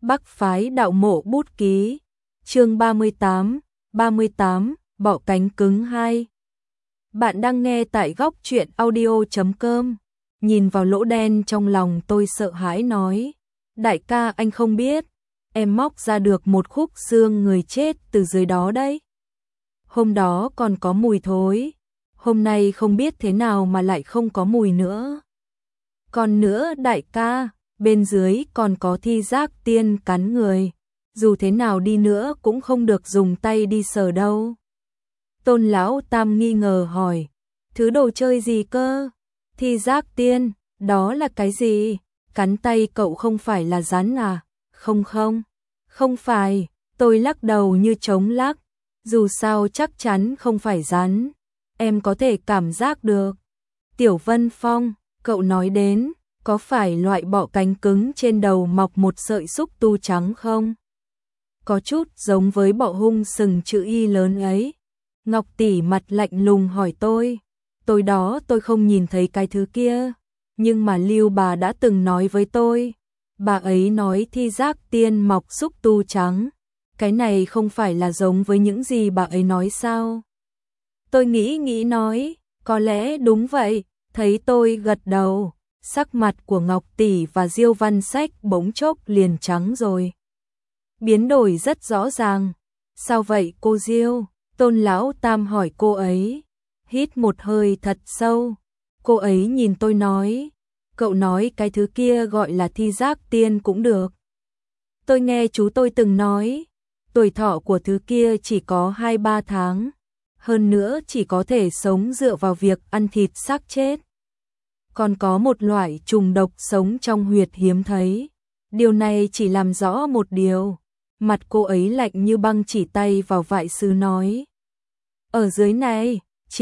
Bắc phái đạo mộ bút ký. Chương 38, bọ cánh cứng 2. Bạn đang nghe tại góc truyện audio.com. Nhìn vào lỗ đen trong lòng tôi sợ hãi nói, đại ca anh không biết, em móc ra được một khúc xương người chết từ dưới đó đấy. Hôm đó còn có mùi thối, hôm nay không biết thế nào mà lại không có mùi nữa. Còn nữa đại ca, bên dưới còn có thi giác tiên cắn người, dù thế nào đi nữa cũng không được dùng tay đi sờ đâu. Tôn lão tam nghi ngờ hỏi, thứ đồ chơi gì cơ? Thi giác tiên, đó là cái gì? Cắn tay cậu không phải là rắn à? Không phải, tôi lắc đầu như trống lắc, dù sao chắc chắn không phải rắn, em có thể cảm giác được. Tiểu Vân Phong, cậu nói đến, có phải loại bọ cánh cứng trên đầu mọc một sợi xúc tu trắng không? Có chút giống với bọ hung sừng chữ Y lớn ấy. Ngọc tỷ mặt lạnh lùng hỏi tôi đó tôi không nhìn thấy cái thứ kia, nhưng mà Lưu bà đã từng nói với tôi, bà ấy nói thi giác tiên mọc xúc tu trắng, cái này không phải là giống với những gì bà ấy nói sao? Tôi nghĩ nói, có lẽ đúng vậy, thấy tôi gật đầu, sắc mặt của Ngọc tỷ và Diêu Văn Sách bỗng chốc liền trắng rồi. Biến đổi rất rõ ràng. Sao vậy cô Diêu? Tôn lão tam hỏi cô ấy. Hít một hơi thật sâu. Cô ấy nhìn tôi nói, cậu nói cái thứ kia gọi là thi giác tiên cũng được. Tôi nghe chú tôi từng nói, tuổi thọ của thứ kia chỉ có 2-3 tháng. Hơn nữa chỉ có thể sống dựa vào việc ăn thịt xác chết. Còn có một loại trùng độc sống trong huyệt hiếm thấy. Điều này chỉ làm rõ một điều. Mặt cô ấy lạnh như băng, chỉ tay vào vại sứ nói, ở dưới này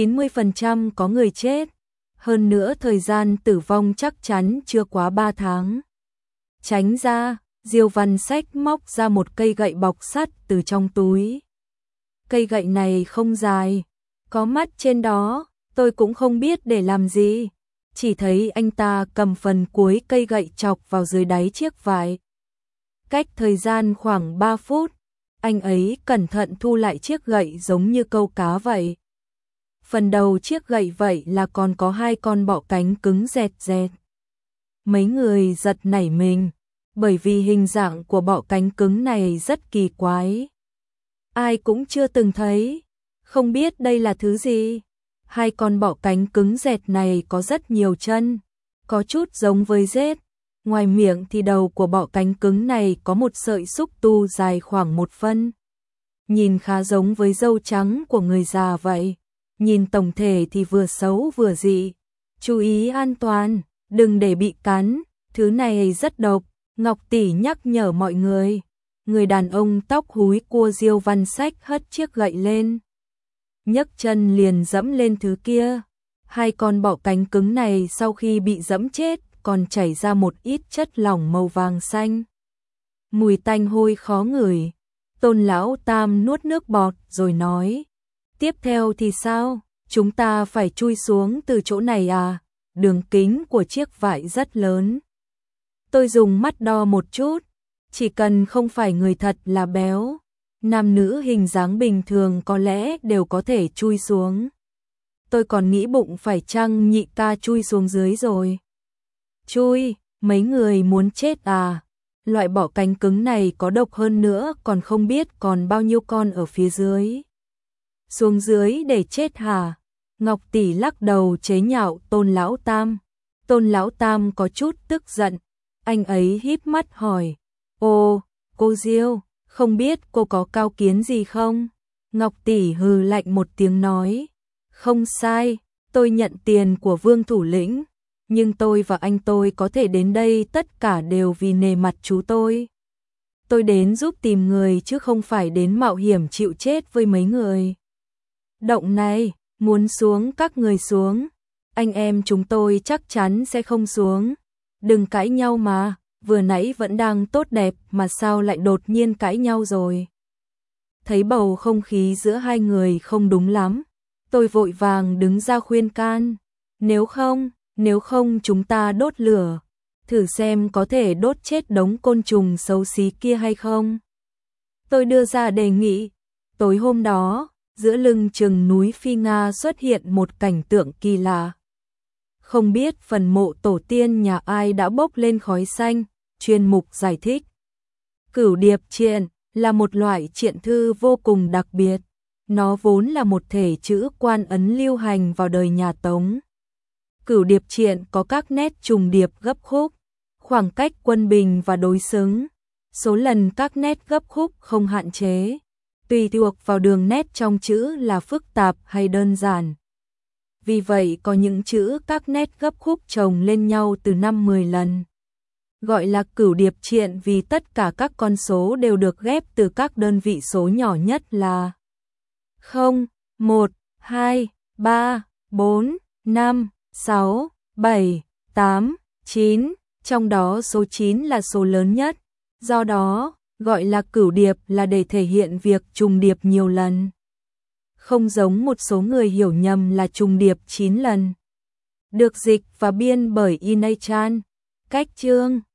90% có người chết, hơn nữa thời gian tử vong chắc chắn chưa quá 3 tháng. Tránh ra. Diêu Văn Sách móc ra một cây gậy bọc sắt từ trong túi. Cây gậy này không dài, có mắt trên đó, tôi cũng không biết để làm gì, chỉ thấy anh ta cầm phần cuối cây gậy chọc vào dưới đáy chiếc vải. Cách thời gian khoảng 3 phút, anh ấy cẩn thận thu lại chiếc gậy giống như câu cá vậy. Phần đầu chiếc gậy vậy là còn có 2 con bọ cánh cứng dẹt dẹt. Mấy người giật nảy mình, bởi vì hình dạng của bọ cánh cứng này rất kỳ quái. Ai cũng chưa từng thấy, không biết đây là thứ gì. 2 con bọ cánh cứng dẹt này có rất nhiều chân, có chút giống với rết. Ngoài miệng thì đầu của bọ cánh cứng này có một sợi xúc tu dài khoảng 1 phân. Nhìn khá giống với râu trắng của người già vậy. Nhìn tổng thể thì vừa xấu vừa dị. Chú ý an toàn, đừng để bị cắn, thứ này rất độc. Ngọc tỷ nhắc nhở mọi người. Người đàn ông tóc húi cua Diêu Văn Sách hất chiếc gậy lên, nhấc chân liền dẫm lên thứ kia. 2 con bọ cánh cứng này sau khi bị dẫm chết còn chảy ra một ít chất lỏng màu vàng xanh. Mùi tanh hôi khó ngửi. Tôn lão tam nuốt nước bọt rồi nói, tiếp theo thì sao? Chúng ta phải chui xuống từ chỗ này à? Đường kính của chiếc vải rất lớn. Tôi dùng mắt đo một chút, chỉ cần không phải người thật là béo, nam nữ hình dáng bình thường có lẽ đều có thể chui xuống. Tôi còn nghĩ bụng phải chăng nhị ca chui xuống dưới rồi. Chui, mấy người muốn chết à? Loại bọ cánh cứng này có độc hơn nữa, còn không biết còn bao nhiêu con ở phía dưới. Xuống dưới để chết hả? Ngọc tỷ lắc đầu chế nhạo Tôn lão tam. Tôn lão tam có chút tức giận. Anh ấy híp mắt hỏi, ô, cô Diêu, không biết cô có cao kiến gì không? Ngọc tỷ hừ lạnh một tiếng nói, không sai, tôi nhận tiền của Vương thủ lĩnh, nhưng tôi và anh tôi có thể đến đây tất cả đều vì nể mặt chú tôi. Tôi đến giúp tìm người chứ không phải đến mạo hiểm chịu chết với mấy người. Động này, muốn xuống các người xuống, anh em chúng tôi chắc chắn sẽ không xuống. Đừng cãi nhau mà, vừa nãy vẫn đang tốt đẹp mà sao lại đột nhiên cãi nhau rồi. Thấy bầu không khí giữa hai người không đúng lắm, tôi vội vàng đứng ra khuyên can. Nếu không chúng ta đốt lửa. thử xem có thể đốt chết đống côn trùng xấu xí kia hay không. Tôi đưa ra đề nghị. Tối hôm đó, giữa lưng chừng núi Phi Nga xuất hiện một cảnh tượng kỳ lạ. Không biết phần mộ tổ tiên nhà ai đã bốc lên khói xanh, chuyên mục giải thích. Cửu điệp triện là một loại triện thư vô cùng đặc biệt. Nó vốn là một thể chữ quan ấn lưu hành vào đời nhà Tống. Cửu điệp triện có các nét trùng điệp gấp khúc, khoảng cách quân bình và đối xứng. Số lần các nét gấp khúc không hạn chế, tùy thuộc vào đường nét trong chữ là phức tạp hay đơn giản. Vì vậy có những chữ các nét gấp khúc chồng lên nhau từ 5-10 lần. Gọi là cửu điệp triện vì tất cả các con số đều được ghép từ các đơn vị số nhỏ nhất là 0, 1, 2, 3, 4, 5, 6, 7, 8, 9, trong đó số 9 là số lớn nhất. Do đó, gọi là cửu điệp là để thể hiện việc trùng điệp nhiều lần. Không giống một số người hiểu nhầm là trùng điệp 9 lần. Được dịch và biên bởi Inay Chan. Cách chương